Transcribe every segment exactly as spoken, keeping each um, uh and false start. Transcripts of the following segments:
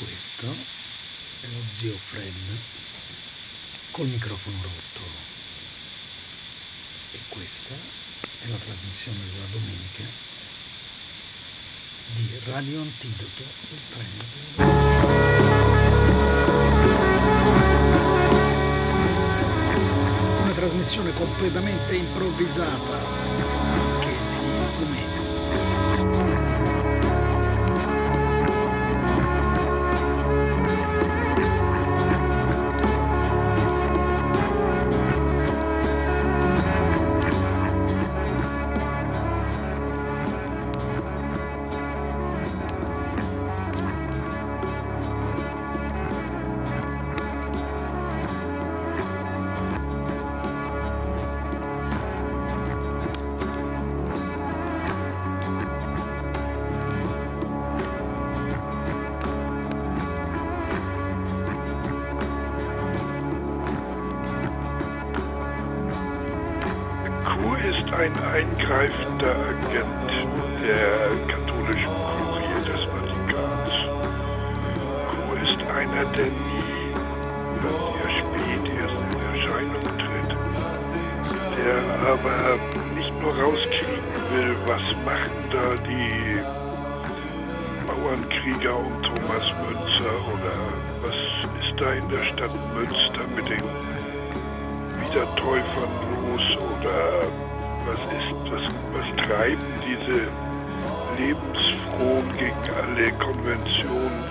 Questo è lo zio Fred col microfono rotto e questa è la trasmissione della domenica di Radio Antidoto, il treno della... Una trasmissione completamente improvvisata che negli strumenti. Ein eingreifender Agent der katholischen Kurie des Vatikans. Q ist einer, der nie, eher spät erst in Erscheinung tritt, der aber nicht nur rauskriegen will, was machen da die Bauernkrieger um Thomas Münzer oder was ist da in der Stadt Münster mit den Wiedertäufern los oder Was ist, was, was treiben diese lebensfrohen, gegen alle Konventionen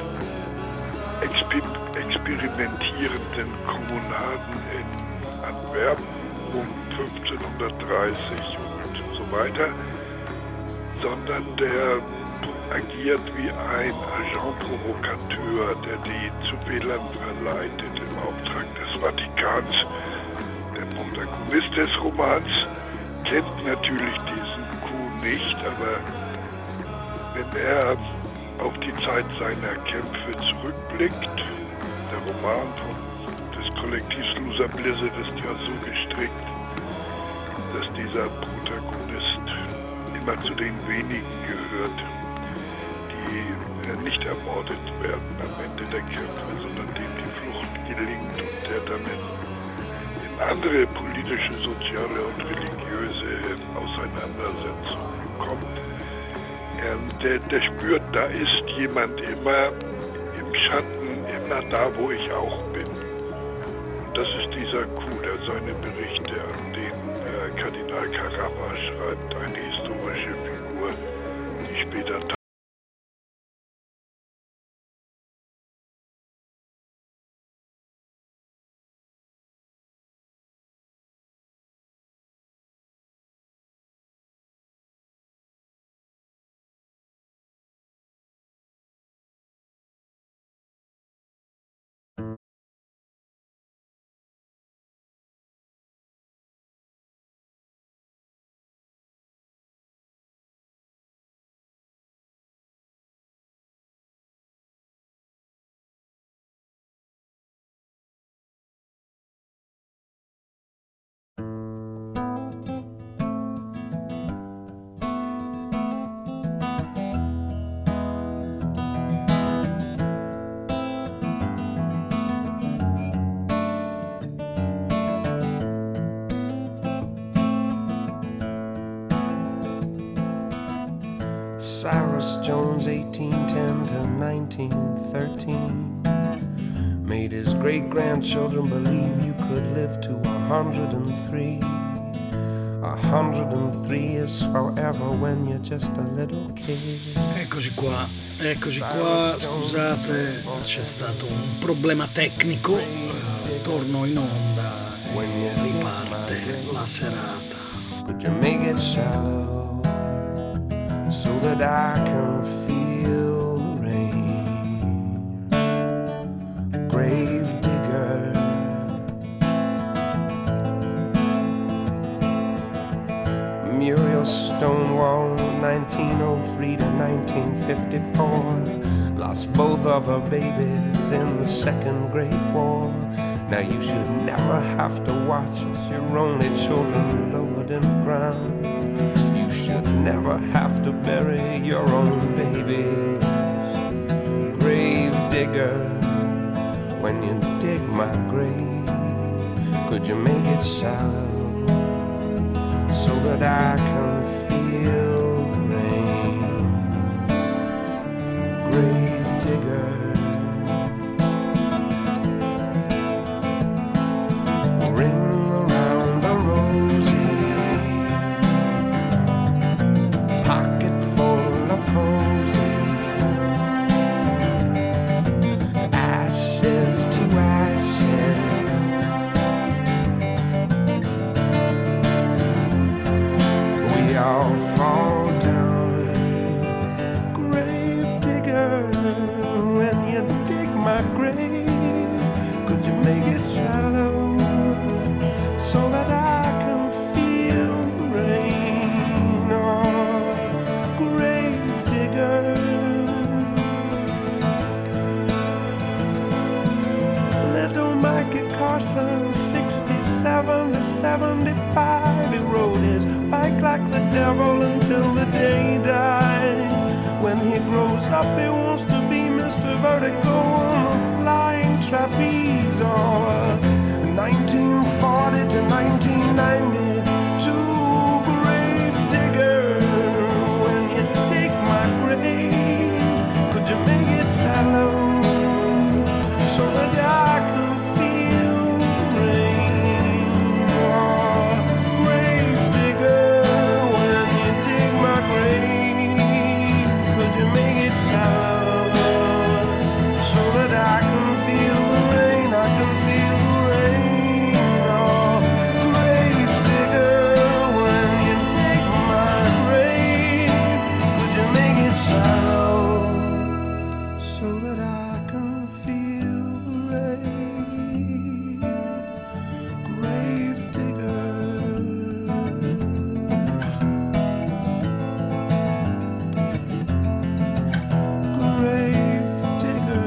exper- experimentierenden Kommunaden in Antwerpen um fünfzehnhundertdreißig und so weiter, sondern der agiert wie ein Agent Provocateur, der die zu Fehlern verleitet im Auftrag des Vatikans. Der Protagonist des Romans kennt natürlich diesen Coup nicht, aber wenn er auf die Zeit seiner Kämpfe zurückblickt, der Roman von, des Kollektivs Loser Blizzard ist ja so gestrickt, dass dieser Protagonist immer zu den wenigen gehört, die nicht ermordet werden am Ende der Kämpfe, sondern dem die Flucht gelingt und der damit andere politische, soziale und religiöse Auseinandersetzungen kommt. Ähm, der, der spürt, da ist jemand immer im Schatten, immer da, wo ich auch bin. Und das ist dieser Coup, der seine Berichte an den äh, Kardinal Caraffa schreibt, eine historische Figur, die später Cyrus Jones, eighteen ten to nineteen thirteen, made his great-grandchildren believe you could live to a hundred and three. A hundred and three is forever when you're just a little kid. Eccoci qua, eccoci qua, scusate, c'è stato un problema tecnico, torno in onda e riparte la serata. Could you make it shallow so that I can feel the rain? Grave digger, Muriel Stonewall, nineteen oh three to nineteen fifty-four, lost both of her babies in the Second Great War. Now you should never have to watch as your only children lowered in the ground. You should never have to bury your own babies. Grave digger, digger, when you dig my grave, could you make it shallow so that I can feel the rain? Grave digger, ring around the rosy, pocket full of posy, ashes to ashes. We all fall down. Grave digger, when you dig my grave, could you make it shallow so that I can feel the rain? Oh, grave digger, little Mikey Carson, sixty-seven to seventy-five, he rode his bike like the devil until the day he died. When he grows up, he wants to be Mister Vertigo on a flying trapeze. Oh, nineteen forty to nineteen ninety-two, grave digger, when you dig my grave, could you make it shallow so that I can feel the rain? Oh, grave digger, when you dig my grave, could you make it shallow so that I can feel the rain? I can feel the rain. Oh, grave digger, when you dig my grave, could you make it shallow so that I can feel the rain? Grave digger. Grave digger.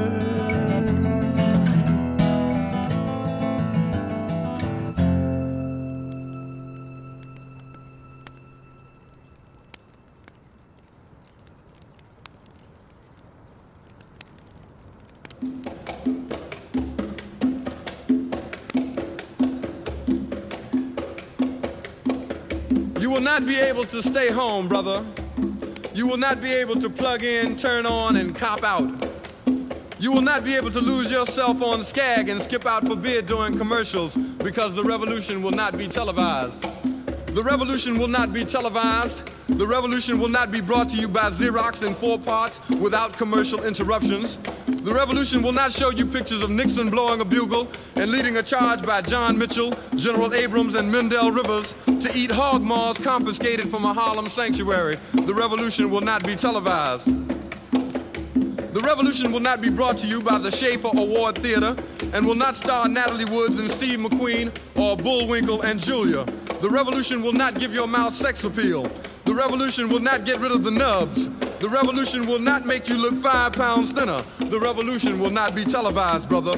You will not be able to stay home, brother. You will not be able to plug in, turn on, and cop out. You will not be able to lose yourself on Skag and skip out for beer during commercials because the revolution will not be televised. The revolution will not be televised. The revolution will not be brought to you by Xerox in four parts without commercial interruptions. The revolution will not show you pictures of Nixon blowing a bugle and leading a charge by John Mitchell, General Abrams, and Mendel Rivers to eat hog maws confiscated from a Harlem sanctuary. The revolution will not be televised. The revolution will not be brought to you by the Schaefer Award Theater and will not star Natalie Woods and Steve McQueen or Bullwinkle and Julia. The revolution will not give your mouth sex appeal. The revolution will not get rid of the nubs. The revolution will not make you look five pounds thinner. The revolution will not be televised, brother.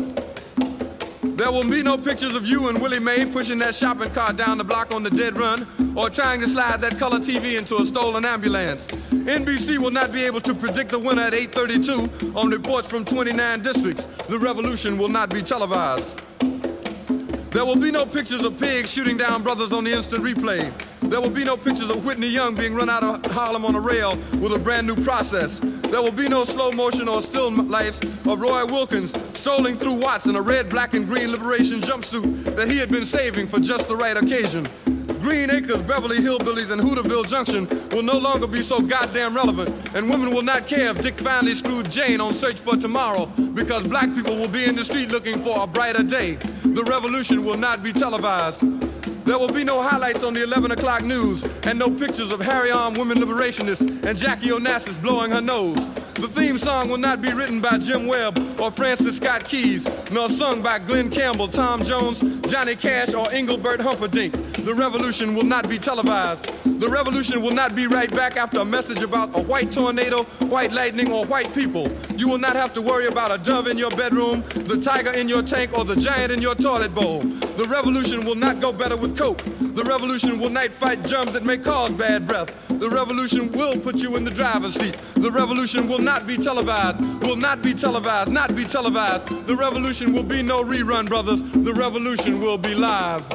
There will be no pictures of you and Willie Mae pushing that shopping cart down the block on the dead run or trying to slide that color T V into a stolen ambulance. N B C will not be able to predict the winner at eight thirty-two on reports from twenty-nine districts. The revolution will not be televised. There will be no pictures of pigs shooting down brothers on the instant replay. There will be no pictures of Whitney Young being run out of Harlem on a rail with a brand new process. There will be no slow motion or still lifes of Roy Wilkins strolling through Watts in a red, black, and green liberation jumpsuit that he had been saving for just the right occasion. Green Acres, Beverly Hillbillies, and Hooterville Junction will no longer be so goddamn relevant, and women will not care if Dick finally screwed Jane on Search for Tomorrow because black people will be in the street looking for a brighter day. The revolution will not be televised. There will be no highlights on the eleven o'clock news and no pictures of Harry-armed women liberationists and Jackie Onassis blowing her nose. The theme song will not be written by Jim Webb or Francis Scott Keys, nor sung by Glenn Campbell, Tom Jones, Johnny Cash, or Engelbert Humperdinck. The revolution will not be televised. The revolution will not be right back after a message about a white tornado, white lightning, or white people. You will not have to worry about a dove in your bedroom, the tiger in your tank, or the giant in your toilet bowl. The revolution will not go better with Coke. The revolution will night fight germs that may cause bad breath. The revolution will put you in the driver's seat. The revolution will not be televised, will not be televised, not be televised. The revolution will be no rerun, brothers. The revolution will be live.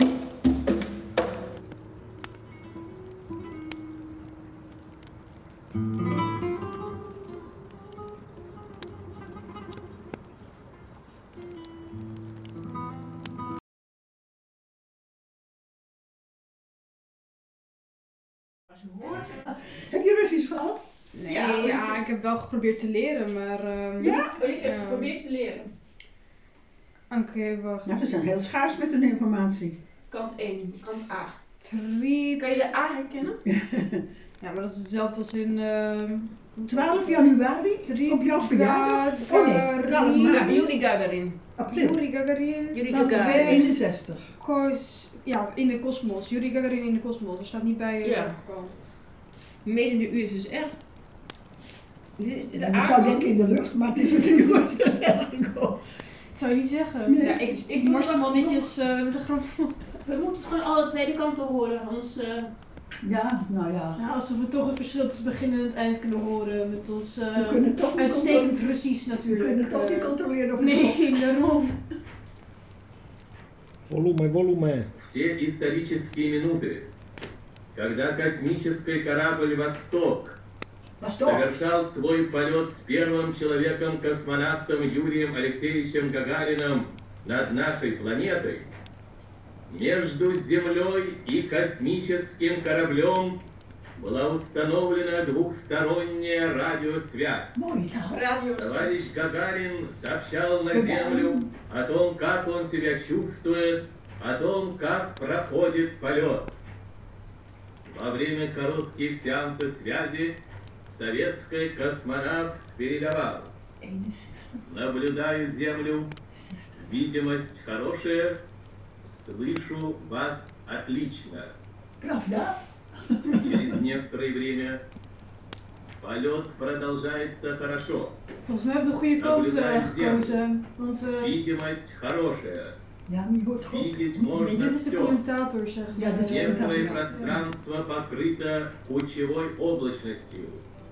Heb je Russisch gehad? Nee, ja, ja, ik heb wel geprobeerd te leren, maar... Um, ja? Olivia heeft ja. geprobeerd te leren. Oké, okay, wacht. Ja, we zijn heel schaars met hun informatie. Kant één, kant A. Tri... Kan je de A herkennen? Ja, maar dat is hetzelfde als in... Uh, twaalf januari? Tri... Op jouw verjaardag? Oh nee, twaalf maart. Yuri Gagarin. April. Yuri Gagarin. Yuri Gagarin. eenenzestig. Kos... Ja, in de kosmos. Yuri Gagarin in de kosmos. Er staat niet bij je ja. kant. Mede in de U S S R. Is, is, is ja, ik zou denken in de lucht, maar het is in de U S S R gekomen. Zou je niet zeggen? Nee. Ja, ik, ik marsmannetjes uh, met een grammofoon. We moeten het gewoon alle tweede kanten horen, anders... Uh... Ja, nou ja. Nou, alsof we toch een verschil tussen begin en het eind kunnen horen met ons uh, we kunnen toch uitstekend Russisch natuurlijk. We kunnen toch niet controleren of het nee, daarom. Volume, volume. В те исторические минуты, когда космический корабль «Восток» совершал свой полет с первым человеком-космонавтом Юрием Алексеевичем Гагариным над нашей планетой, между Землей и космическим кораблем была установлена двухсторонняя радиосвязь. Товарищ Гагарин сообщал на Землю о том, как он себя чувствует, о том, как проходит полет. Во время коротких сеансов связи советский космонавт передавал: наблюдаю Землю, видимость хорошая, слышу вас отлично. Правда? Через некоторое время полет продолжается хорошо. Volgens mij heb je de goede kant uh, gekozen. Want, uh, видимость хорошая. Ja, maar je hoort goed. Видеть можно dit is de все. commentator, zeg. Ja, dat is Некоторое пространство покрыто кучевой облачностью.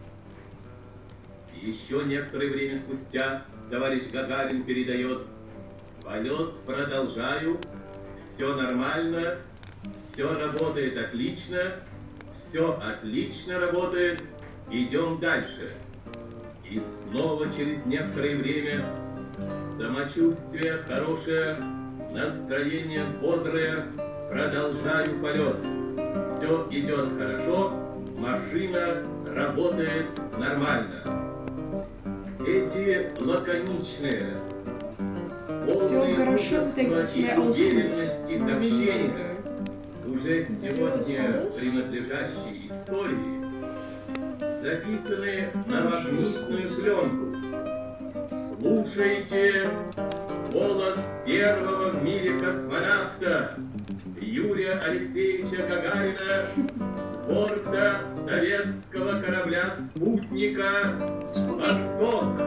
Еще некоторое время спустя товарищ Гагарин передает: полет продолжаю, все нормально, все работает отлично, все отлично работает, идем дальше. И снова через некоторое время самочувствие хорошее, настроение бодрое, продолжаю полет. Все идет хорошо, машина работает нормально. Эти лаконичные, полные мужества и уверенности сообщения уже сегодня принадлежащей истории записаны на магнитную пленку. Слушайте голос первого в мире космонавта Юрия Алексеевича Гагарина с борта советского корабля-спутника «Восток».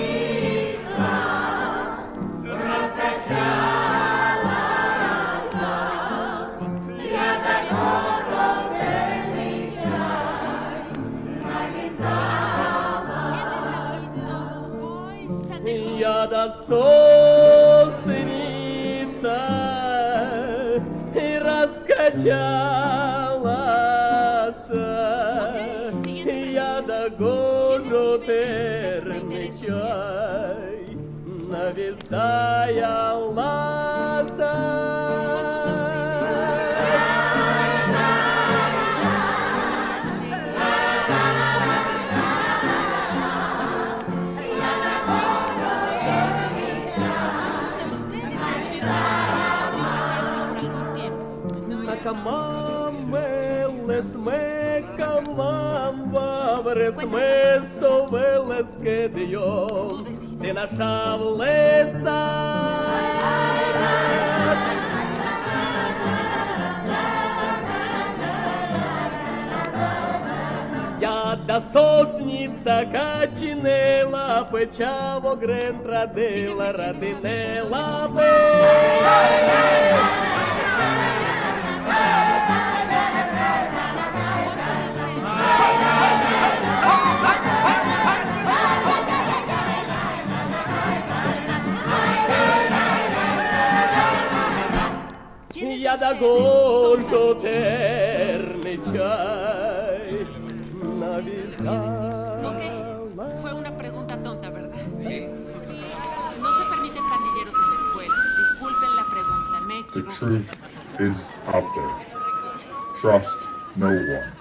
Respect da сосница и раскачалась, я догожу терный чай, нависая ласа. Камамелес ме камамба вресме совелес que Dios te нашавлеса. Я да сосница качинела, печаво грен традела, радинела бе. Я догожу терный чай, нависала. Ok, fue una pregunta tonta, ¿verdad? Sí. No se permiten pandilleros en la escuela. Disculpen la pregunta, me The equivoqué. truth is out there. Trust no one.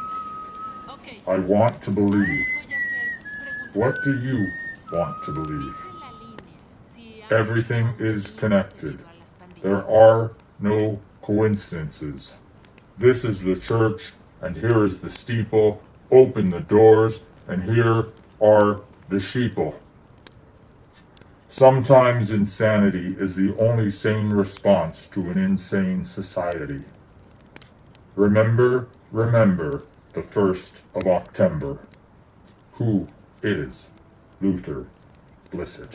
I want to believe. What do you want to believe? Everything is connected. There are no coincidences. This is the church, and here is the steeple. Open the doors, and here are the sheeple. Sometimes insanity is the only sane response to an insane society. Remember, remember the first of October. Who is Luther Blissett?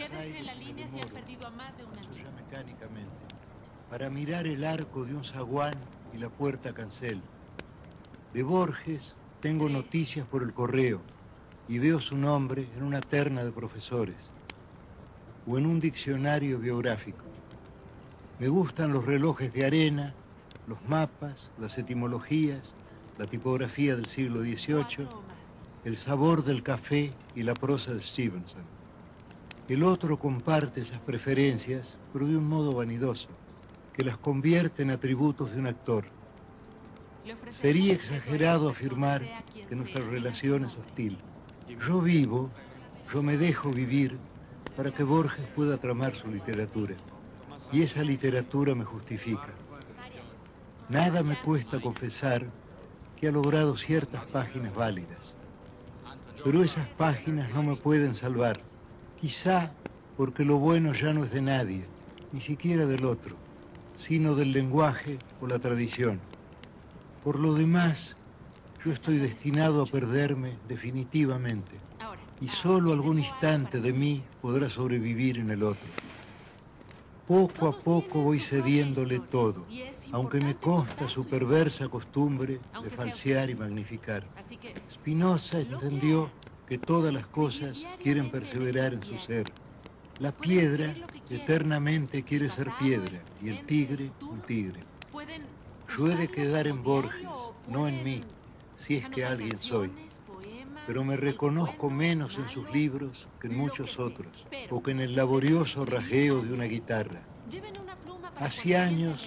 Para mirar el arco de un zaguán y la puerta cancel. De Borges tengo noticias por el correo y veo su nombre en una terna de profesores o en un diccionario biográfico. Me gustan los relojes de arena, los mapas, las etimologías, la tipografía del siglo dieciocho, el sabor del café y la prosa de Stevenson. El otro comparte esas preferencias, pero de un modo vanidoso, que las convierte en atributos de un actor. Sería exagerado afirmar que nuestra relación es hostil. Yo vivo, yo me dejo vivir para que Borges pueda tramar su literatura. Y esa literatura me justifica. Nada me cuesta confesar que ha logrado ciertas páginas válidas. Pero esas páginas no me pueden salvar. Quizá porque lo bueno ya no es de nadie, ni siquiera del otro, sino del lenguaje o la tradición. Por lo demás, yo estoy destinado a perderme definitivamente, y solo algún instante de mí podrá sobrevivir en el otro. Poco a poco voy cediéndole todo, aunque me consta su perversa costumbre de falsear y magnificar. Spinoza entendió que todas las cosas quieren perseverar en su ser. La piedra eternamente quiere ser piedra y el tigre un tigre. Yo he de quedar en Borges, no en mí, si es que alguien soy. Pero me reconozco menos en sus libros que en muchos otros, o que en el laborioso rajeo de una guitarra. Hace años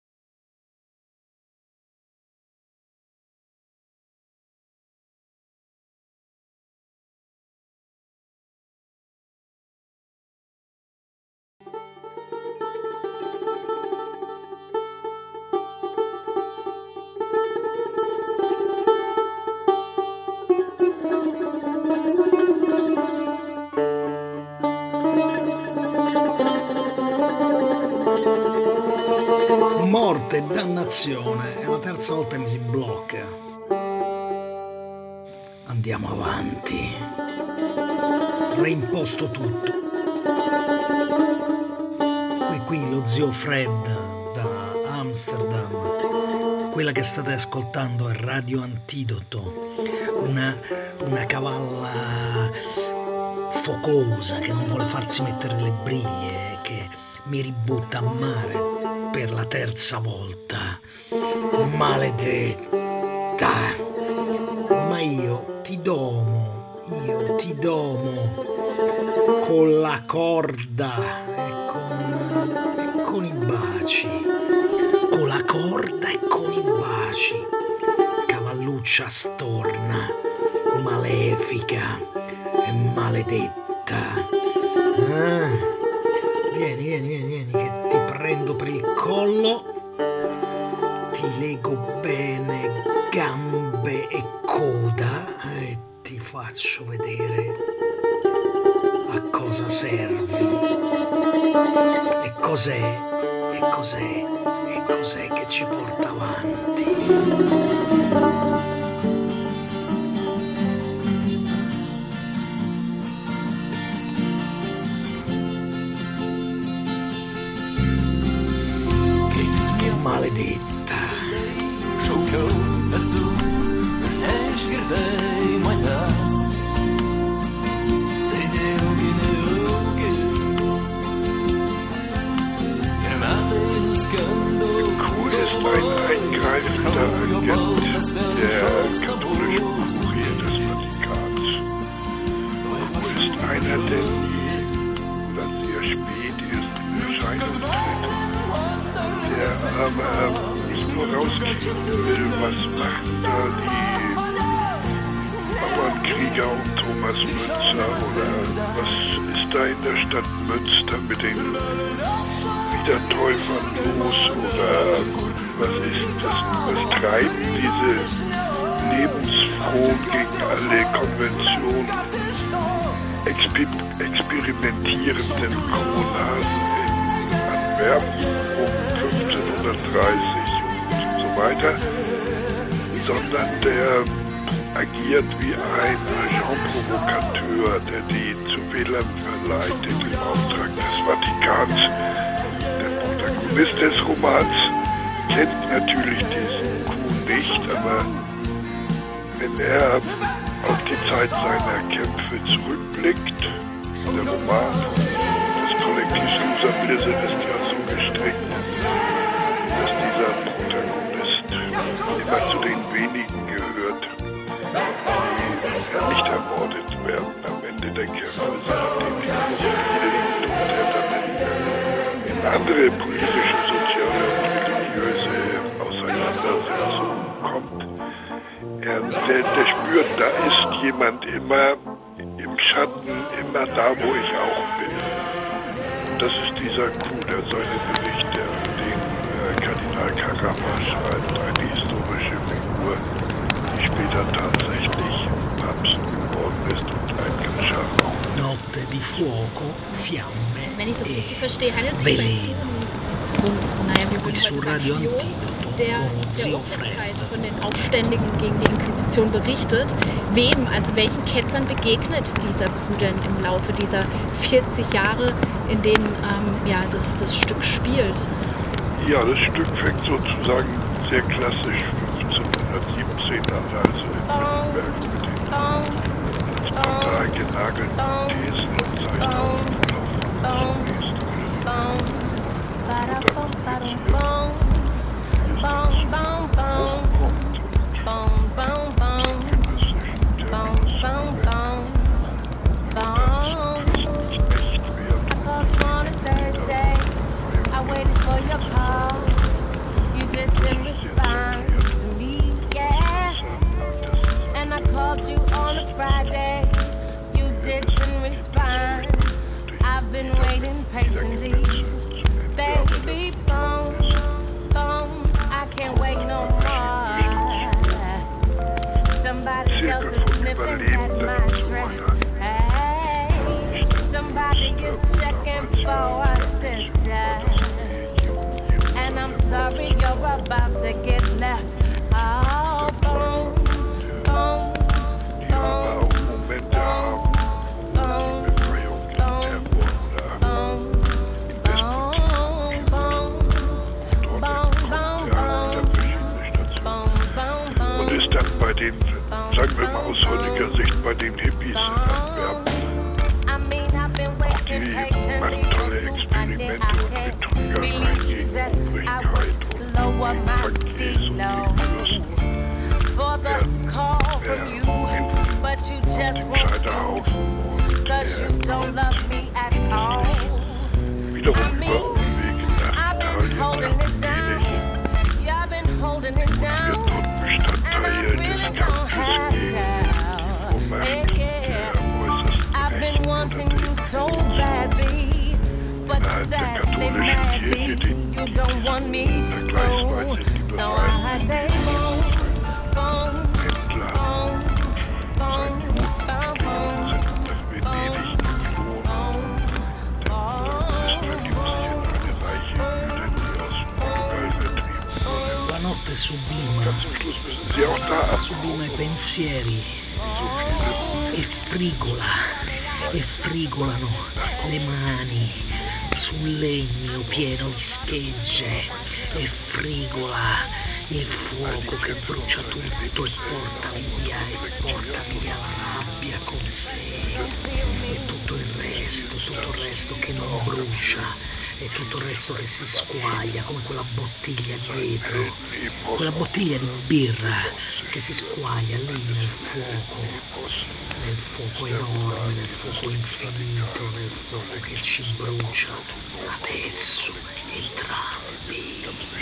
Morte e dannazione, è la terza volta che mi si blocca. Andiamo avanti. Reimposto tutto. Qui qui lo zio Fred da Amsterdam. Quella che state ascoltando è Radio Antidoto, una, una cavalla focosa, che non vuole farsi mettere le briglie, che mi ributta a mare per la terza volta. Maledetta! Ma io ti domo, io ti domo con la corda e con, e con i baci, con la corda e con i baci, cavalluccia storna, malefica e maledetta. Ah, vieni, vieni, vieni, vieni, che ti prendo per il collo, ti lego bene gambe e coda e ti faccio vedere a cosa servi e cos'è, e cos'è, e cos'è che ci porta avanti. Maledetta. Šaukiau, bet tu neišgirdai manęs. Tai nejaugi, nejaugi. Ir metai nuskendo. Kuh ist ein eingreifender Agent der katholischen Kurie des Vatikans. Kuh ist einer, der nie oder sehr spät erst in Erscheinung tritt. Der aber nicht nur rauskriegen will, was machen da die Bauernkrieger und Thomas Münzer oder was ist da in der Stadt Münster mit den Wiedertäufern los oder was ist das, was treiben diese lebensfrohen gegen alle Konventionen exper- experimentierenden Kommunaden in Antwerpen um fünfzehnhundertdreißig und so weiter, sondern der agiert wie ein Agent Provocateur, der die zu Wählern verleitet im Auftrag des Vatikans. Der Protagonist des Romans kennt natürlich diesen Coup nicht, aber wenn er auf die Zeit seiner Kämpfe zurückblickt, der Roman des Kollektivs Loserwilson ist ja so gestrickt, dass dieser Protagonist immer zu den wenigen gehört, die nicht ermordet werden am Ende der Kämpfe, sondern dem die Tod er dann in andere politische, soziale und religiöse Auseinandersetzungen kommt. Er, der, der spürt, da ist jemand immer im Schatten, immer da, wo ich auch bin. Und das ist dieser Coup, der seine Berichte an den äh, Kardinal Caraffa schreibt, eine historische Figur, die später tatsächlich Papst geworden ist und ein ganz scharfer. Notte di fuoco, fiamme Wenn ich das e richtig verstehe, handelt es sich veleno. so, naja, wie Qui su Radio Antidoto, der, con lo der zio Öffentlichkeit Fred. von den Aufständischen gegen die Inquisition berichtet. Wem, also welchen Ketzern begegnet dieser Coup denn im Laufe dieser vierzig Jahre, in denen ähm, ja, das, das Stück spielt? Ja, das Stück fängt sozusagen sehr klassisch fünfzehnhundertsiebzehn an, also in Nürnberg mit den als Partei genagelten Thesen und zeigt auch den Verlauf von Friday, you didn't respond. I've been waiting patiently. Baby, boom, boom, I can't wait no more. Somebody else is sniffing at my dress. Hey, somebody is checking for a sister. And I'm sorry you're about to get left. Oh, boom, boom. Und ist dann bei den, sagen wir mal aus heutiger Sicht, bei den Hippies in Antwerpen macht tolle Experimente und mit Triggerreinigung, Übrigkeit und Paket For the call from you, but you just won't do, cause you don't love me at all. wiederum über Umwege nach I've been Italien, holding nach it down, Venedig, yeah, I've been holding it down, and I really don't have time. Yeah, I've been wanting you so badly, but sadly, madly, you don't want me to go. So I say, boom, boom, boom, boom, boom, boom. La notte sublima, sublima i pensieri e frigola, e frigolano le mani sul legno pieno di schegge, e frigola il fuoco che brucia tutto e porta via, e porta via la rabbia con sé, e tutto il resto, tutto il resto che non brucia, e tutto il resto che si squaglia come quella bottiglia di vetro, quella bottiglia di birra che si squaglia lì nel fuoco, nel fuoco enorme, nel fuoco infinito, nel fuoco che ci brucia adesso entrambi.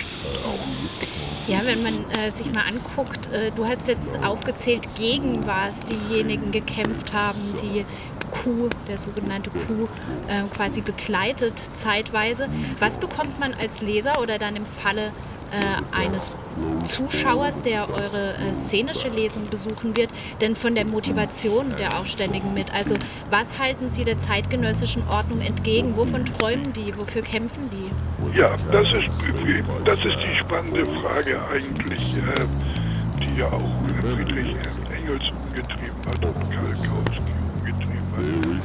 Ja, wenn man äh, sich mal anguckt, äh, du hast jetzt aufgezählt, gegen was diejenigen gekämpft haben, die Coup, der sogenannte Coup, äh, quasi begleitet zeitweise. Was bekommt man als Leser oder dann im Falle äh, eines Zuschauers, der eure äh, szenische Lesung besuchen wird, denn von der Motivation der Aufständigen mit? Also was halten sie der zeitgenössischen Ordnung entgegen? Wovon träumen die? Wofür kämpfen die? Ja, das ist, das ist die spannende Frage eigentlich, äh, die ja auch Friedrich Engels umgetrieben hat und Karl Kautsky umgetrieben hat.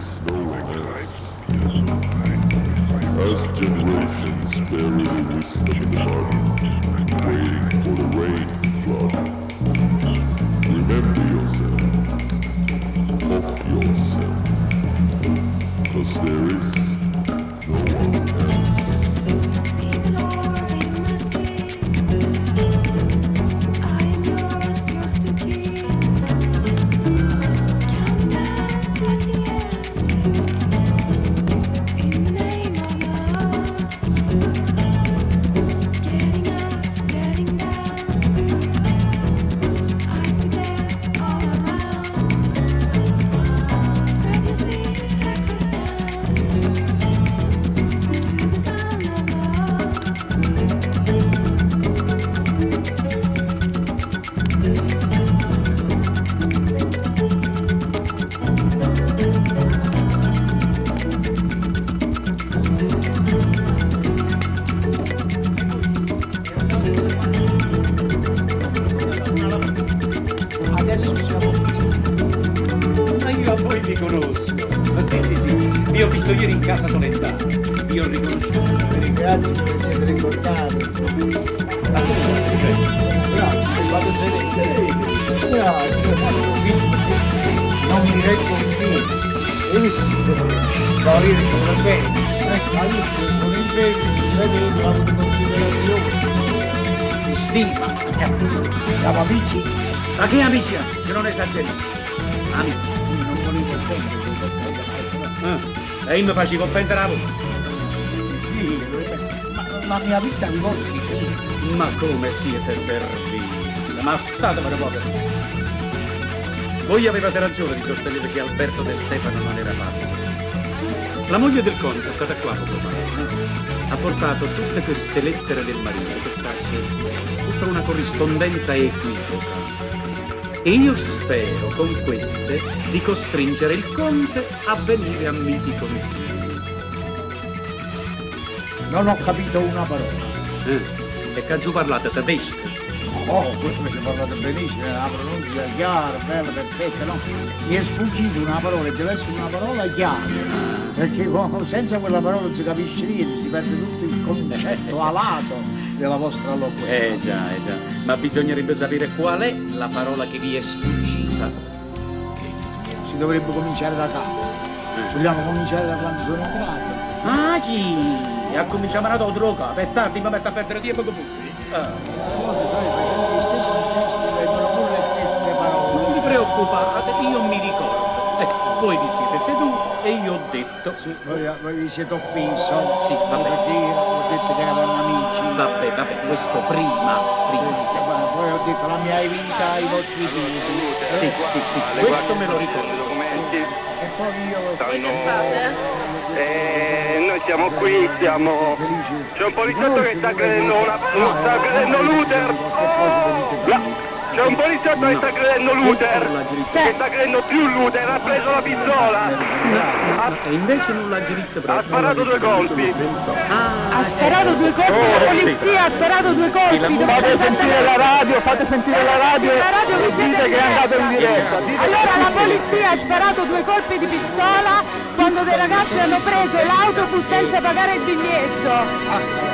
As generations barely whisper the mud, waiting for the rain to flood. Remember yourself, of yourself, 'cause there is no one else. Casa Tolentano, io ho riconosciuto. Vi ringrazio che siete ricordati. Ma grazie, vado sereno. Non mi reggo più. Hai visto? Cavaliere come bene. Ma io con il bene, vedete, la considerazione. Mi stima. Siamo amici. Ma che amici? Che non esageri. Amici, non volevo bene. Ah. E io mi facevo offendere la voce. Sì, ma la mia vita vi vostri figli. Ma come siete serviti? Ma statevene proprio. Voi avevate ragione di sostenere che Alberto De Stefano non era pazzo. La moglie del coniuge è stata qua poco fa. Ha portato tutte queste lettere del marito, quest'arci, tutta una corrispondenza equivoca. E io spero con queste di costringere il conte a venire a miti consigli. Non ho capito una parola. Eh, e che giù parlate tedesco? Oh, questo mi parlate benissimo, la pronuncia è chiara, bella, perfetta, no? Mi è sfuggita una parola e deve essere una parola chiara. Ah. Perché senza quella parola non si capisce niente, si perde tutto il concetto alato della vostra loquenza. Eh già, eh già, ma bisognerebbe sapere qual è la parola che vi è sfuggita. Si dovrebbe cominciare da capo. Vogliamo cominciare da quando sono entrato. Ah, chi? A cominciare a droga, per tardi mi metto a perdere tempo con tutti. Ah. Non vi preoccupate, io mi ricordo. Ecco, voi vi siete seduti e io ho detto... Sì, voi, voi vi siete offeso. Sì, vabbè. Ho detto che eravamo amici. Vabbè, vabbè, questo prima, prima. Poi ho detto la mia vita ai vostri figli. Sì, sì, sì, questo me lo ricordo. E poi io... Eh, noi siamo qui, siamo... C'è un poliziotto che sta credendo una... sta credendo Luther! No. C'è un poliziotto che sta credendo Luther! Che sta credendo più Luther, ha preso la pistola! E invece non l'ha diritto proprio. Ha sparato due colpi! Ha sparato due colpi, la polizia ha sparato due colpi! Fate sentire la radio, fate sentire la radio La radio e dite che è andato in diretta! Allora la polizia ha sparato due colpi di pistola quando dei ragazzi hanno preso l'autobus senza pagare il biglietto!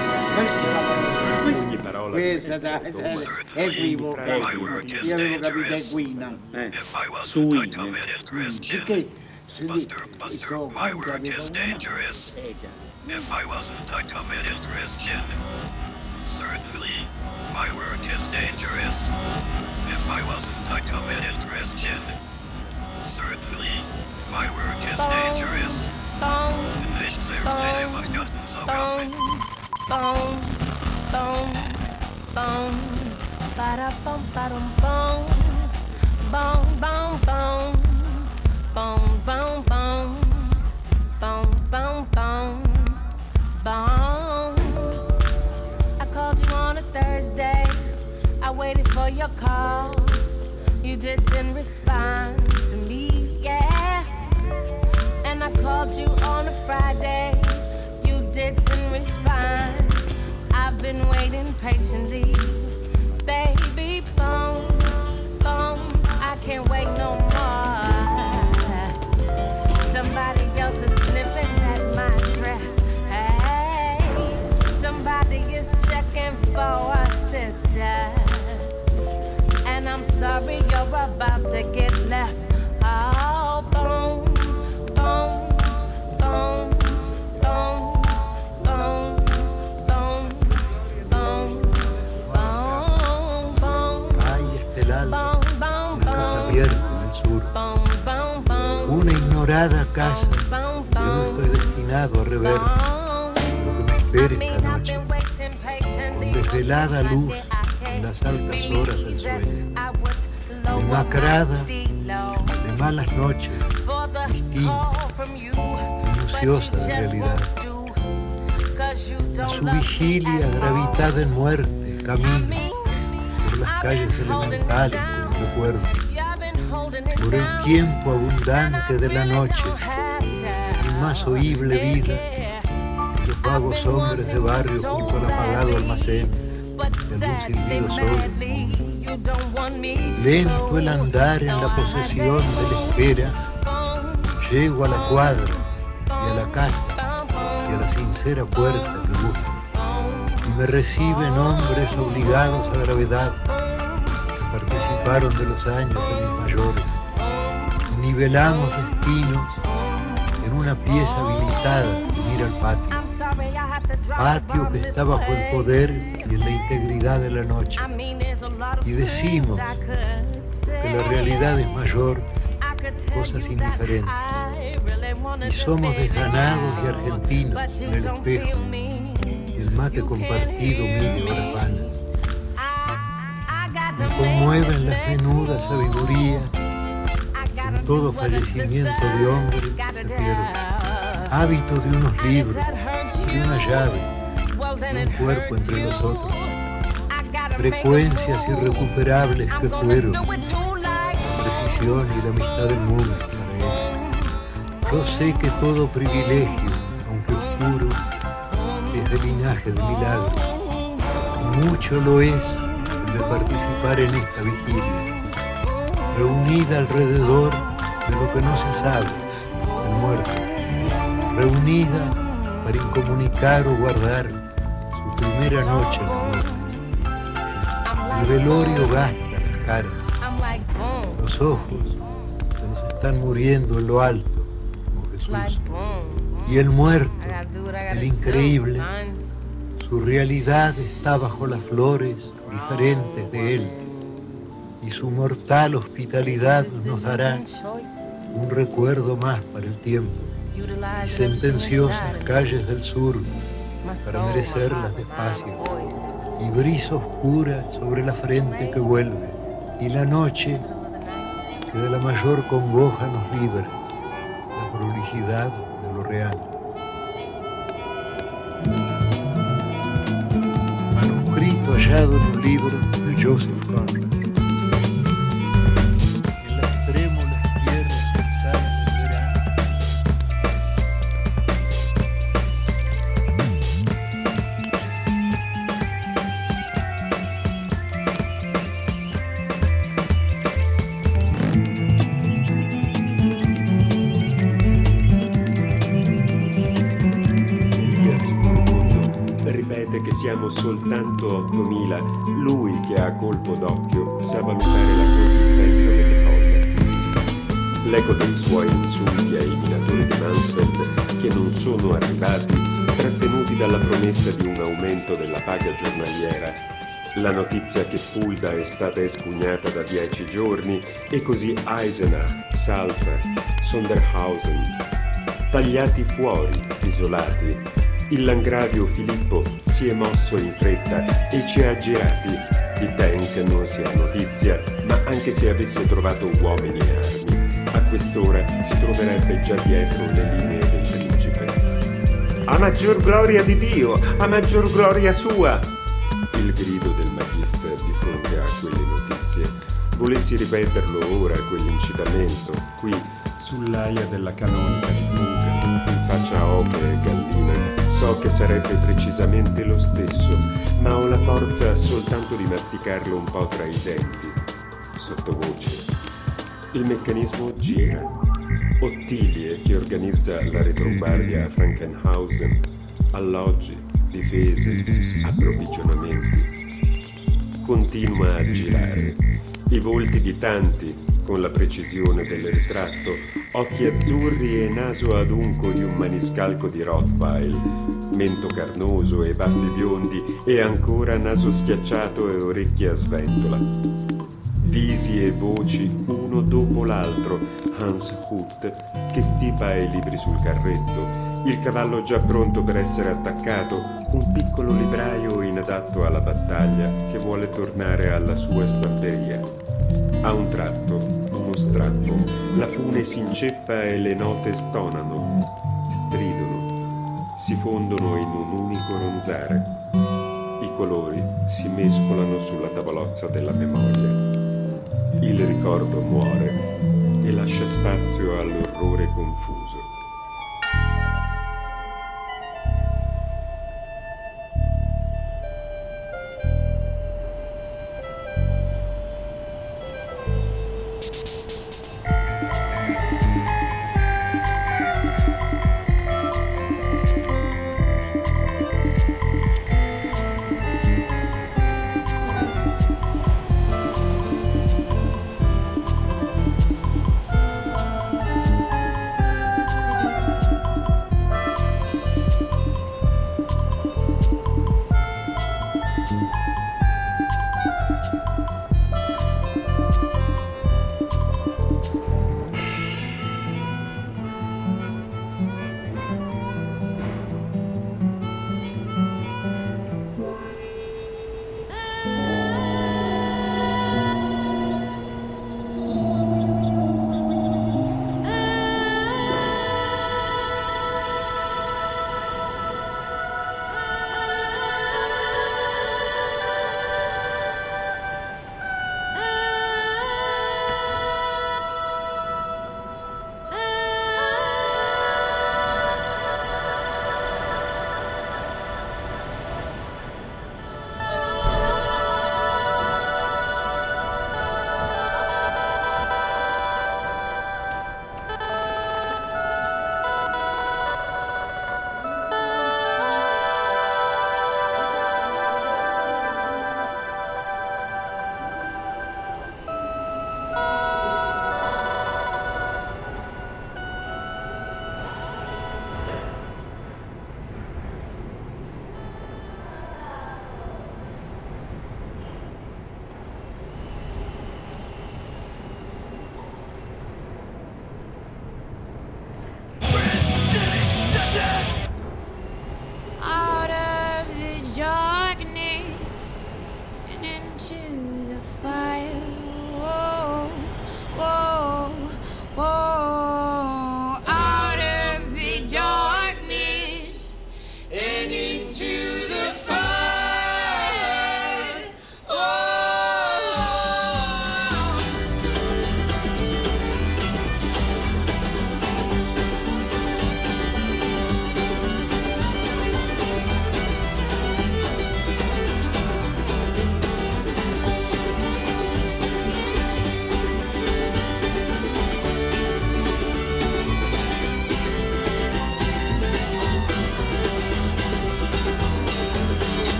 Questa dai, dai, è vivo, è vivo. Io avevo capito è Guina. Eh, suina. Perché se lì sto My word is dangerous. If I wasn't a committed Christian, certainly my word is dangerous. If I wasn't a committed Christian, certainly my word is dangerous. And this is everything my cousins are Boom, boom, boom, ba-da bum ba-dum boom, boom, boom, boom, boom, boom, boom, boom, boom, boom, boom. I called you on a Thursday. I waited for your call. You didn't respond to me, yeah. And I called you on a Friday. You didn't respond. I've been waiting patiently, baby, boom, boom, I can't wait no more. Somebody else is sniffing at my dress, hey, somebody is checking for a sister, and I'm sorry you're about to get left, oh, boom, boom, boom, boom. Una casa abierta en el sur, una ignorada casa que no estoy destinado a rever. Lo que me espera esta noche, con desvelada luz en las altas horas del sueño, demacrada de malas noches, distinta, minuciosa de realidad. A su vigilia gravitada en muerte, camino por las calles elementales como recuerdo, por el tiempo abundante de la noche, y más oíble vida de los vagos hombres de barrio junto al apagado almacén, de algún silbido solo. Lento el andar en la posesión de la espera, llego a la cuadra y a la casa y a la sincera puerta que busco. Y me reciben hombres obligados a gravedad que participaron de los años de mis mayores. Y nivelamos destinos en una pieza habilitada que mira al patio. Patio que está bajo el poder y en la integridad de la noche. Y decimos que la realidad es mayor, cosas indiferentes. Y somos desganados y argentinos en el espejo. El mate compartido mide horas vanas. Me conmueven las menudas sabidurías. En todo fallecimiento de hombre prefiero hábito de unos libros, de una llave, de un cuerpo entre los otros. Frecuencias irrecuperables que fueron la precisión y la amistad del mundo para él. Yo sé que todo privilegio, aunque oscuro, es de linaje de milagros, y mucho lo es el de participar en esta vigilia, reunida alrededor de lo que no se sabe, el muerto, reunida para incomunicar o guardar su primera noche en la muerte. El velorio gasta las caras, los ojos se nos están muriendo en lo alto, como que Jesús. Y el muerto, el increíble, su realidad está bajo las flores diferentes de él. Y su mortal hospitalidad nos dará un recuerdo más para el tiempo. Y sentenciosas calles del sur para merecerlas despacio. Y brisa oscura sobre la frente que vuelve. Y la noche que de la mayor congoja nos libra. La prolijidad de lo real. Manuscrito hallado en un libro de Joseph Conrad. En las trémulas tierras subsanas del verano. Che siamo soltanto ottomila, lui che a colpo d'occhio sa valutare la consistenza delle foglie. L'eco dei suoi insulti ai minatori di Mansfeld che non sono arrivati, trattenuti dalla promessa di un aumento della paga giornaliera, la notizia che Fulda è stata espugnata da dieci giorni e così Eisenach, Salza, Sondershausen, tagliati fuori, isolati. Il Landgravio Filippo si è mosso in fretta e ci ha girati. Di Tank non si ha notizia, ma anche se avesse trovato uomini e armi, a quest'ora si troverebbe già dietro le linee del principe. A maggior gloria di Dio, a maggior gloria sua! Il grido del magister di fronte a quelle notizie. Volessi ripeterlo ora quell'incitamento, qui, sull'aia della canonica di fuga, in faccia a Ope e Galline. So che sarebbe precisamente lo stesso, ma ho la forza soltanto di masticarlo un po' tra i denti, sottovoce. Il meccanismo gira. Ottilie, che organizza la retroguardia a Frankenhausen, alloggi, difese, approvvigionamenti. Continua a girare. I volti di tanti, con la precisione del ritratto, occhi azzurri e naso adunco di un maniscalco di Rottweil, mento carnoso e baffi biondi e ancora naso schiacciato e orecchie a sventola. Visi e voci uno dopo l'altro, Hans Hutt che stipa i libri sul carretto, il cavallo già pronto per essere attaccato, un piccolo libraio inadatto alla battaglia che vuole tornare alla sua stamperia. A un tratto, uno strappo, la fune si inceppa e le note stonano, stridono, si fondono in un unico ronzare. I colori si mescolano sulla tavolozza della memoria. Il ricordo muore e lascia spazio all'orrore confuso.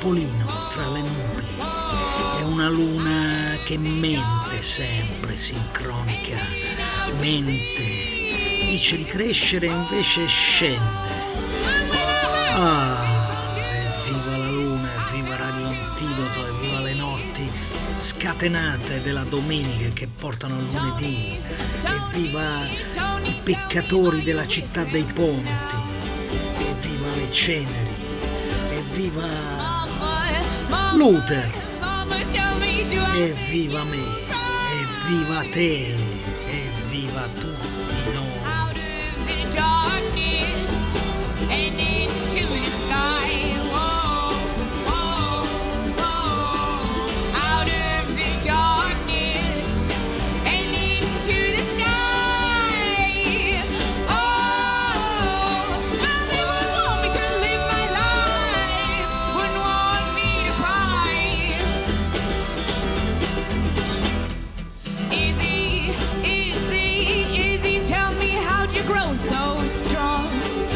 topolino tra le nubi. È una luna che mente sempre, sincronica, mente. Dice di crescere, invece scende. Ah, evviva la luna, evviva Radio Antidoto, evviva le notti scatenate della domenica che portano al lunedì. Evviva i peccatori della città dei ponti. Evviva le ceneri. Evviva Luther. Evviva me. Evviva te. Evviva tutti noi. And into the sky, whoa, whoa, whoa, out of the darkness and into the sky. Oh, now they would want me to live my life, wouldn't want me to cry. Easy, easy, easy, tell me how'd you grow so strong?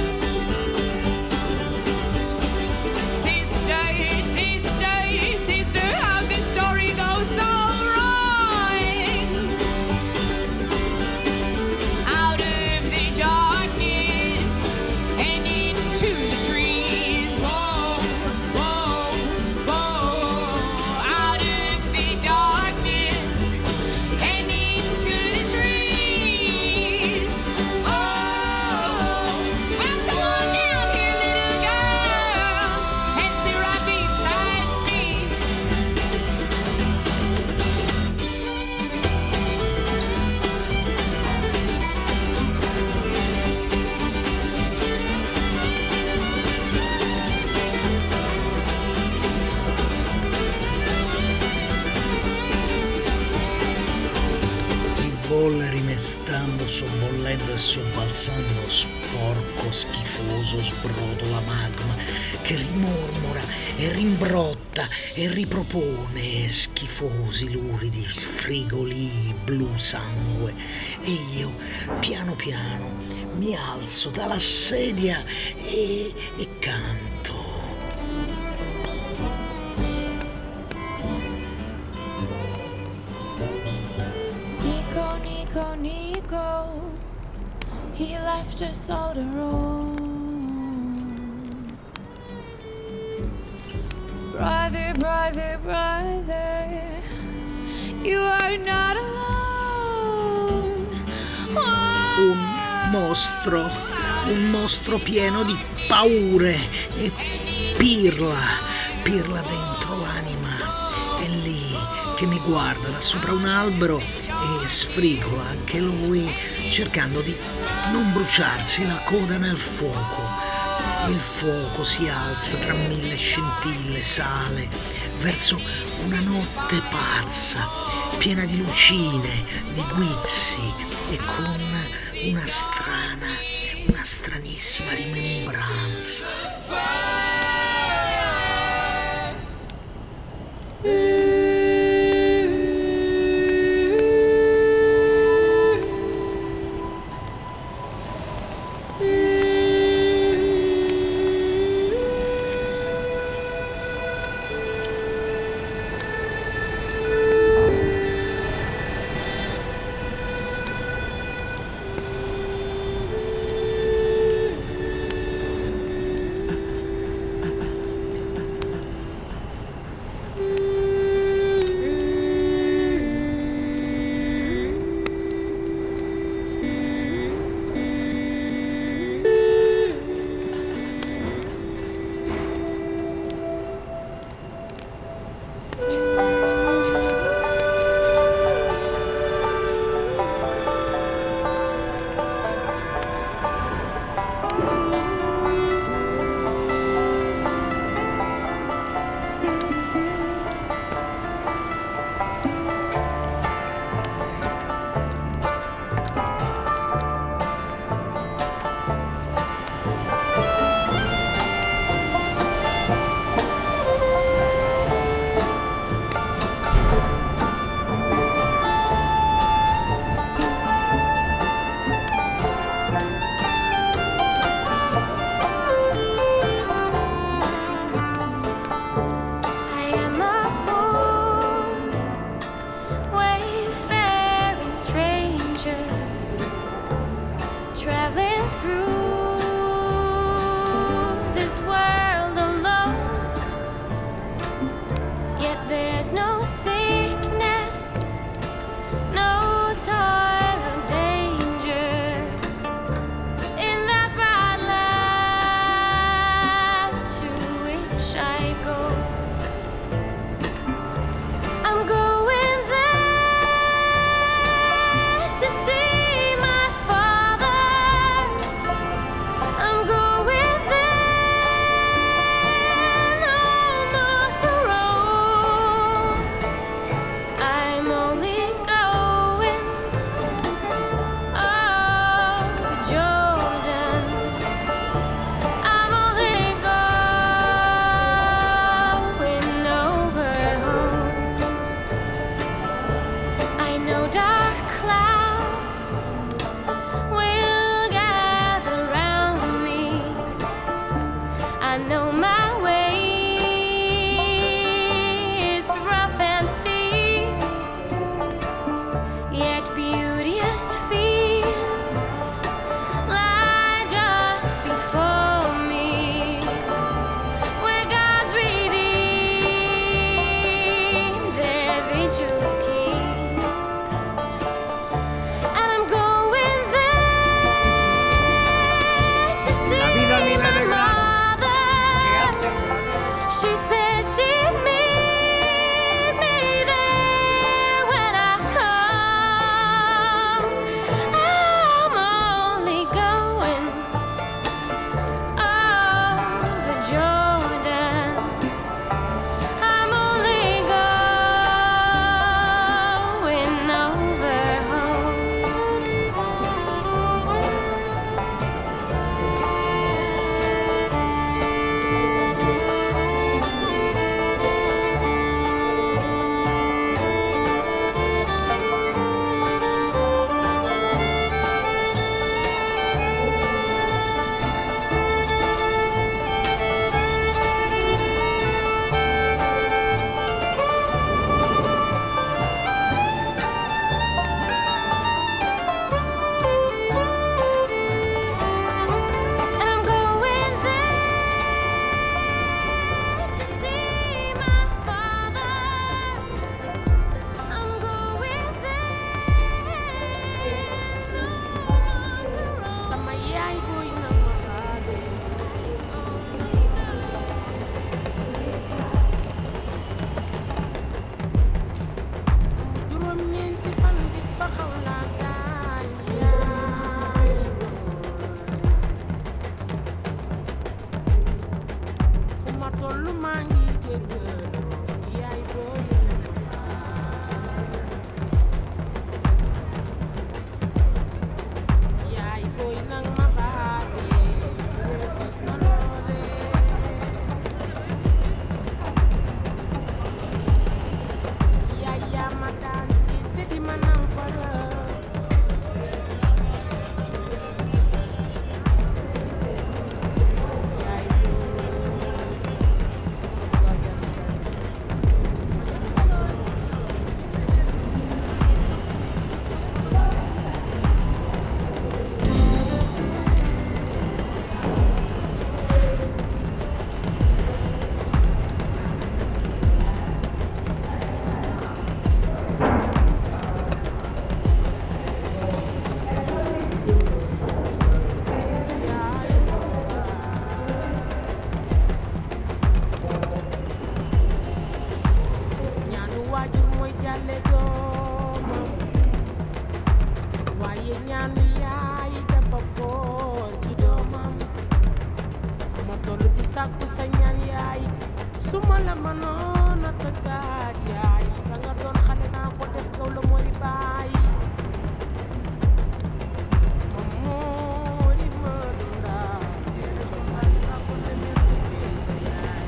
Rimestando, sobbollendo e sobbalzando, sporco, schifoso, sbrodola magma che rimormora e rimbrotta e ripropone schifosi, luridi, frigoli, blu sangue. E io, piano piano, mi alzo dalla sedia e, e canto. Nico, Nico, he left us all alone. Brother, brother, brother, you are not alone. Oh. Un mostro, un mostro pieno di paure e pirla, pirla dentro l'anima. È lì che mi guarda da sopra un albero e sfrigola anche lui, cercando di non bruciarsi la coda nel fuoco. Il fuoco si alza tra mille scintille, sale verso una notte pazza, piena di lucine, di guizzi e con una strana, una stranissima rimembranza. my way is rough and steep, yet beauteous fields lie just before me, where God's redeemed their vigils keep, and I'm going there to see my mother. She said she'd meet me there when I come. I'm only going over Jordan. I'm only going over home. And I'm going there to see my father. I'm going there no more to roam. Sama yaay boy na ma xaade. Juróom ñeenti fan bis ba xaw naa gaañ yaay fu ma tollu maa ngi dégg yaay booy yaay booy nang ma baate gis na loole yaay yaa ma daan te di ma nampara ñaanu waajur mooy jàlle doomam, waaye ñaanu yaay dafa foor ci doomam. fu ma tollu di sàkku sa ñaan yaay, su ma la mënoon a tëggaat yaay, da nga doon xale naa ko def kaw la mooy baay. ma moori ma dundaa combali ba ko demee tuddee sa yaay.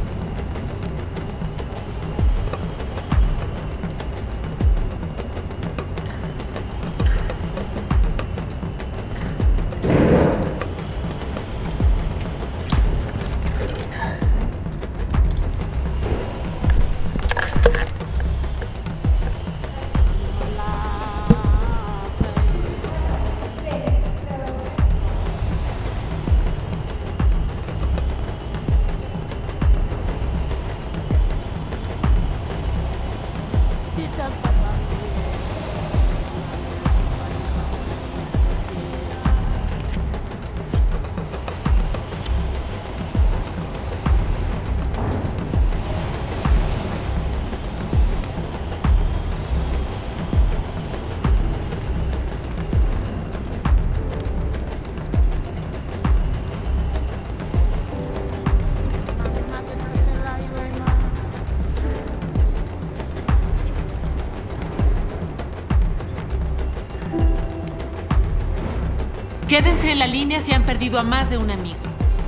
Quédense en la línea si han perdido a más de un amigo.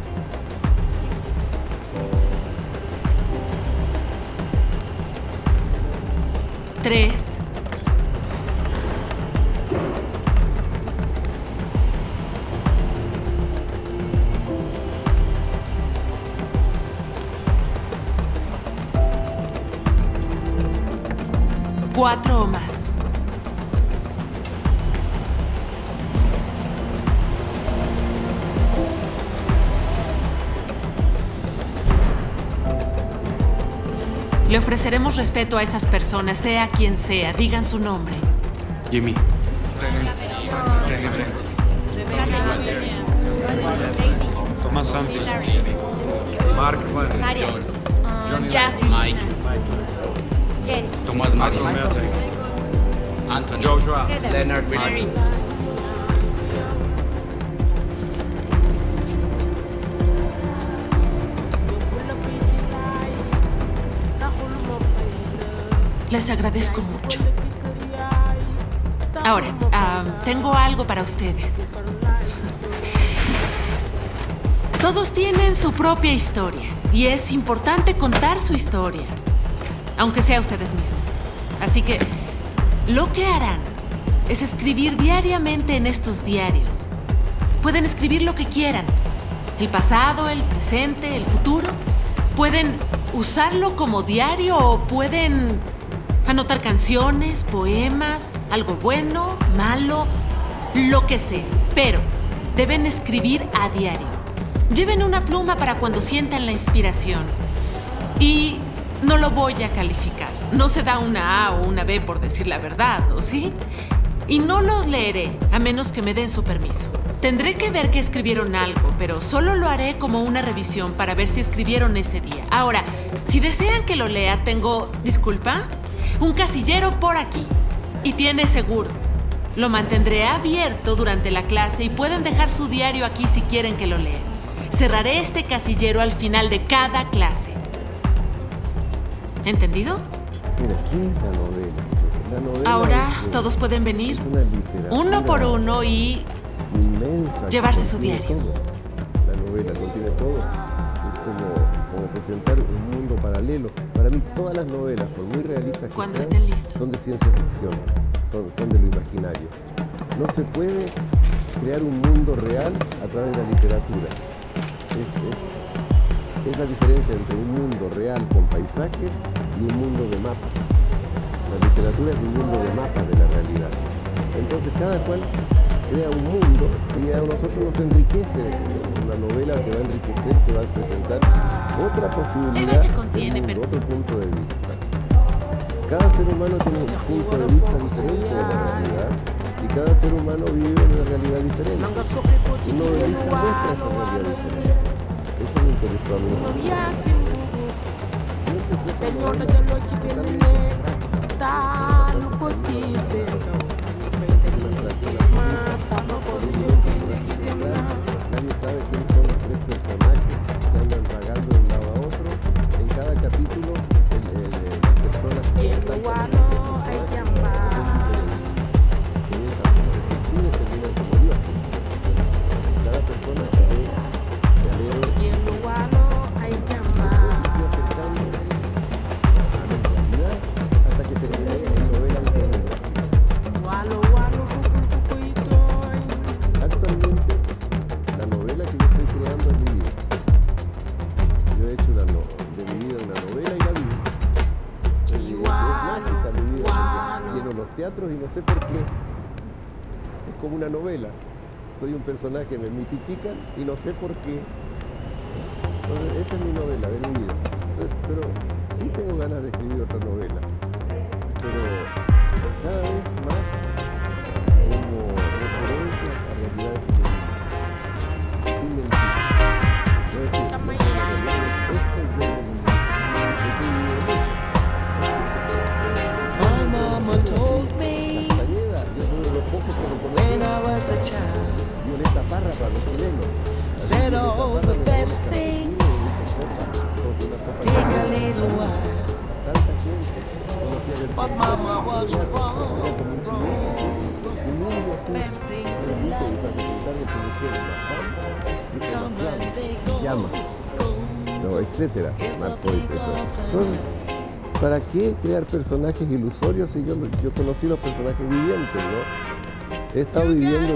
Tres. cuatro o más. Le ofreceremos respeto a esas personas, sea quien sea. Digan su nombre. Jimmy. René. René, René. Tomás Santi. Mark. Johnny. Jasmine. Mike. Jenny. Tomás Madison. Anthony. Joshua. Leonard Williams. Les agradezco mucho. Ahora, uh, tengo algo para ustedes. Todos tienen su propia historia y es importante contar su historia, aunque sea ustedes mismos. Así que lo que harán es escribir diariamente en estos diarios. Pueden escribir lo que quieran, el pasado, el presente, el futuro. Pueden usarlo como diario o pueden anotar canciones, poemas, algo bueno, malo, lo que sea. Pero deben escribir a diario. Lleven una pluma para cuando sientan la inspiración. Y no lo voy a calificar. No se da una A o una B por decir la verdad, ¿o sí? Y no los leeré, a menos que me den su permiso. Tendré que ver que escribieron algo, pero solo lo haré como una revisión para ver si escribieron ese día. Ahora, si desean que lo lea, tengo... ¿Disculpa? Un casillero por aquí. Y tiene seguro. Lo mantendré abierto durante la clase y pueden dejar su diario aquí si quieren que lo lean. Cerraré este casillero al final de cada clase. ¿Entendido? Mira, ¿qué es la novela? La novela Ahora es, todos pueden venir, es una literatura uno por uno, y inmensa, llevarse su contiene diario. todo. La novela contiene todo. Es como, como presentar un mundo paralelo. Para mí todas las novelas, por muy realistas que Cuando sean, estén listos. son de ciencia ficción, son, son de lo imaginario. No se puede crear un mundo real a través de la literatura. Es, es, es la diferencia entre un mundo real con paisajes y un mundo de mapas. La literatura es un mundo de mapas de la realidad. Entonces cada cual crea un mundo y a nosotros nos enriquece. Una novela te va a enriquecer, te va a presentar otra posibilidad del mundo, otro punto de vista. Cada ser humano tiene un punto de vista diferente de la realidad y cada ser humano vive en una realidad diferente. Un novelista muestra esa realidad diferente. Eso me interesó a mí. Nadie sabe quiénes son los tres personajes que andan vagando de un lado a otro. En cada capítulo, el, el, el, las personas que están comienzan como detectives, terminan como dioses. Cada persona se ve de alegre. Y el humano hay que amar. Yo estoy acercando a la realidad hasta que terminé en novela en Actualmente, la novela que yo estoy creando es mi vida. Yo he hecho una no, de mi vida una novela y la vivo. Es, es mágica mi vida, porque lleno los teatros y no sé por qué. Es como una novela. Soy un personaje, me mitifican y no sé por qué. Entonces, esa es mi novela de mi vida. Pero, pero sí tengo ganas de escribir otra novela. Pero cada vez más como referencias a realidades que sin mentir. No es decir, la realidad es esto y yo My mama told me when I was a child, Violeta Parra para los chilenos. said all the best things take a little while. But mama was wrong, wrong. Best things in life come and they go. Llama, no, etcétera, más soy, etcétera. Entonces, ¿para qué crear personajes ilusorios si yo, yo conocí los personajes vivientes, ¿no? He estado viviendo...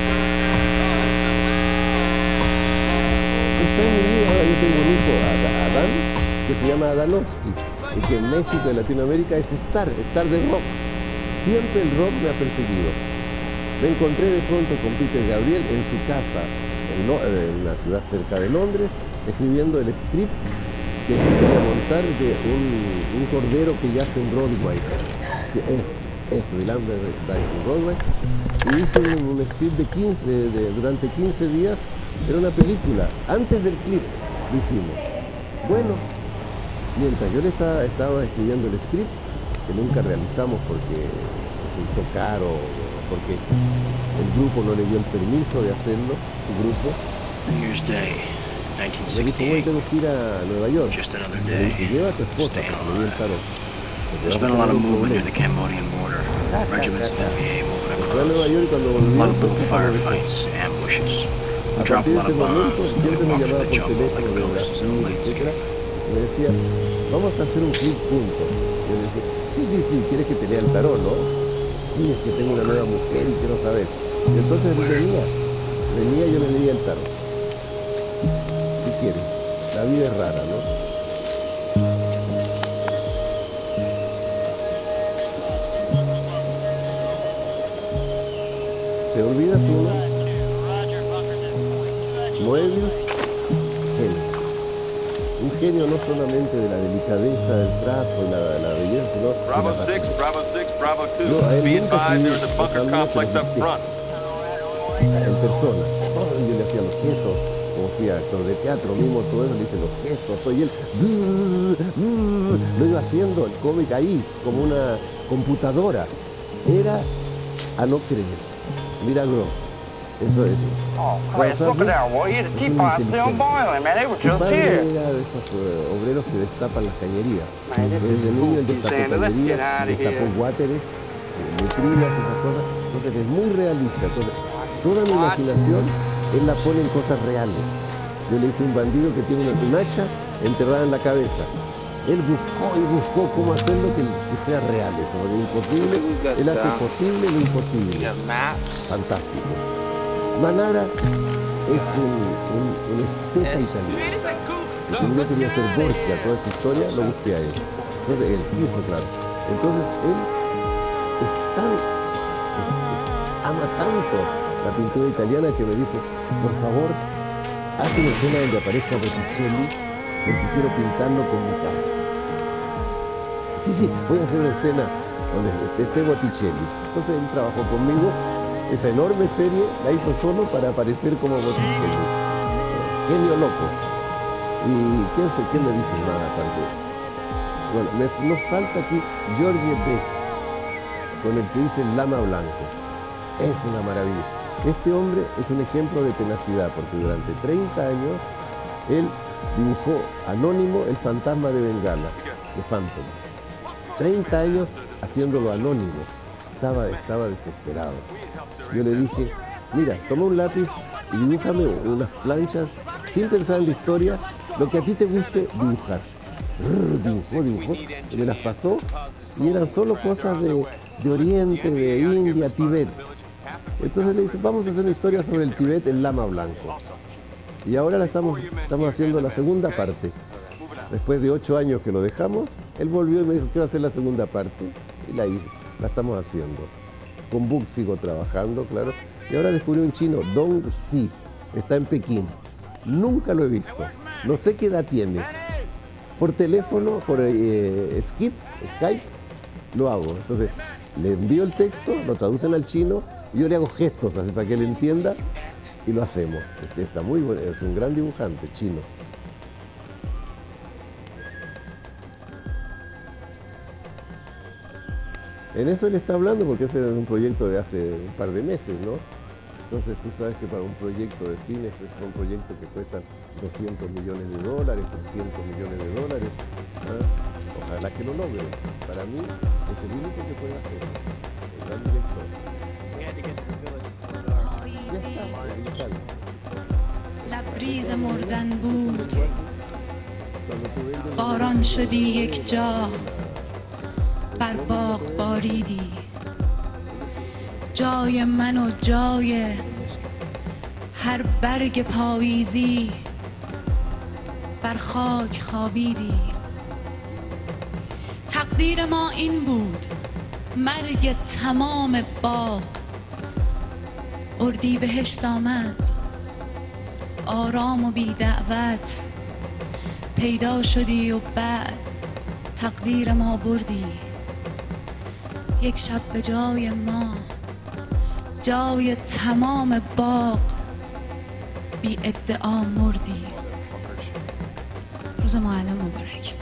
Está en mi vida, ahora yo tengo un hijo a, a Adán, que se llama Adanovsky, y que en México y Latinoamérica es Star, Star de rock. Siempre el rock me ha perseguido. Me encontré de pronto con Peter Gabriel en su casa, en, Lo- en una ciudad cerca de Londres, escribiendo el script que quería montar de un, un cordero que yace en Broadway, que es, es The Lamb That Dies in Broadway, y hice un, un script de quince, de, de- durante quince días, era una película, antes del clip lo hicimos. Bueno, mientras yo le estaba, estaba escribiendo el script, que nunca realizamos porque resultó caro, porque el grupo no le dio el permiso de hacerlo, su grupo. Me dijo, bueno, tengo que ir a Nueva York. Me dice, lleva a tu esposa porque me dio el tarot. There's been a lot of movement near the Cambodian border. Regiments of N V A moving Fue a Nueva York y cuando across. A volvió, lot of se little empezó a mover. firefights, ambushes. A We dropped a partir de lot ese of bombs. momento, We siempre me walked llamaba through the por jungle like teléfono a de ghost. Brasil, etcétera, y me decía, vamos a hacer un clip juntos. Yo le dije, sí, sí, sí, ¿quieres que te lea el tarot, no? Sí, es que tengo una nueva mujer y quiero saber. Y entonces él venía, venía y yo le leía el tarot. ¿Qué quieres? La vida es rara, ¿no? Te olvidas uno, Moebius, genio. Un genio no solamente de la delicadeza del trazo y la, la belleza, sino de Bravo la six, Bravo six, Bravo two. Yo a él Be nunca advised, escribí, there's a bunker los alumnos se complex los up dicté front. en persona. Oh, yo le hacía los gestos, como fui actor de teatro, mismo todo eso, le hice los gestos, todo, y él zzzz, zzzz, lo iba haciendo el cómic ahí, como una computadora. Era a no creer, milagroso. Eso es. Oh, Chris, look at that, boy. The teapot's still boiling, man. They were Su just padre here. era de esos eh, obreros que destapan las cañerías. Man, this Desde is niño él spooky, destapó Santa. Let's get cañerías, out of destapó here. wateres, eh, letrinas, esas cosas. Entonces es muy realista. Entonces, toda mi imaginación él la pone en cosas reales. Yo le hice un bandido que tiene una, un hacha enterrada en la cabeza. Él buscó y buscó cómo hacerlo que, que sea real eso, porque es imposible. Él hace posible lo imposible. Fantástico. Manara es un, un, un esteta italiano. Y como yo quería hacer Borgia, toda esa historia, lo busqué a él. Entonces, él quiso, claro. Entonces, él es tan, es- ama tanto la pintura italiana que me dijo, por favor, haz una escena donde aparezca Botticelli, porque quiero pintarlo con mi cara. Sí, sí, voy a hacer una escena donde esté Botticelli. Entonces él trabajó conmigo, esa enorme serie la hizo solo para aparecer como Botticelli. Genio loco. ¿Y quién, se, quién me dice más aparte? Bueno, me, nos falta aquí George Best, con el que dice el Lama Blanco. Es una maravilla. Este hombre es un ejemplo de tenacidad, porque durante treinta años él dibujó anónimo el fantasma de Bengala, de Phantom. treinta años haciéndolo anónimo. Estaba, estaba desesperado. Yo le dije, mira, toma un lápiz y dibújame unas planchas, sin pensar en la historia, lo que a ti te guste dibujar. Brrr, dibujó, dibujó, y me las pasó, y eran solo cosas de, de Oriente, de India, Tibet. Entonces le dije, vamos a hacer una historia sobre el Tibet, el Lama Blanco. Y ahora la estamos, estamos haciendo la segunda parte. Después de ocho años que lo dejamos, él volvió y me dijo, quiero hacer la segunda parte. Y la hice, la estamos haciendo. Con Book sigo trabajando, claro. Y ahora descubrí un chino, Dong Si, está en Pekín. Nunca lo he visto. No sé qué edad tiene. Por teléfono, por eh, Skype, Skype, lo hago. Entonces, le envío el texto, lo traducen al chino, y yo le hago gestos así para que él entienda, y lo hacemos. Este está muy bueno, es un gran dibujante chino. En eso él está hablando porque ese es un proyecto de hace un par de meses, ¿no? Entonces tú sabes que para un proyecto de cine, esos son proyectos que cuestan doscientos millones de dólares, trescientos millones de dólares. ¿Ah? Ojalá que lo logre. Para mí es el único que puede hacer. El gran director. Ya está, ya está. لبریز مردن بود باران شدی یک جا بر باغ باریدی جای من و جای هر برگ پاییزی بر خاک خوابیدی. تقدیر ما این بود، مرگ تمام باغ. اردیبهشت آمد، آرام و بی دعوت. پیدا شدی و بعد تقدیر ما بردی. یک شب به جای ما، جای تمام باغ، بی ادعا مردی. روز معلم مبارک.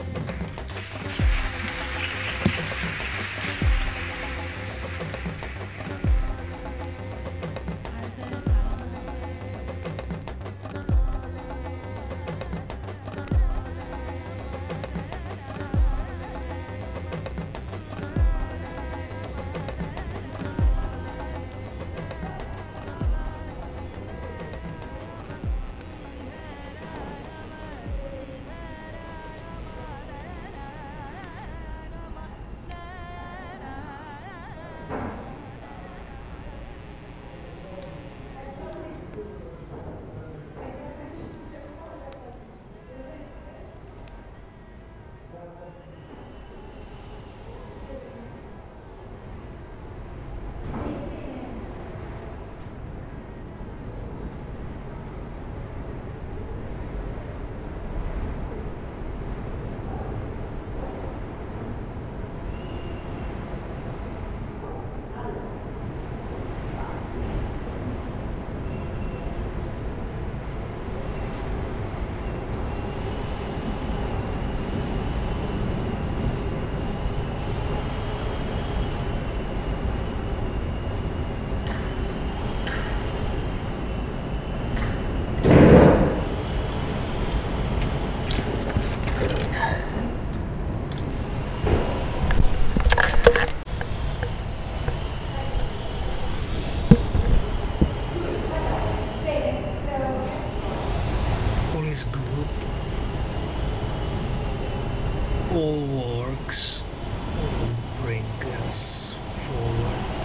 All works, all bring us forward.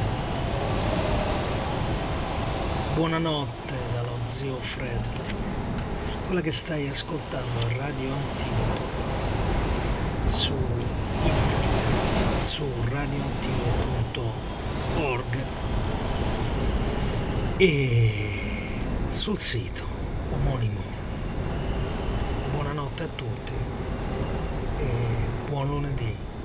Buonanotte dallo zio Fred. Quella che stai ascoltando è Radio Antidoto su internet, su radio antidoto punto org e sul sito omonimo. Buonanotte a tutti e buon lunedì.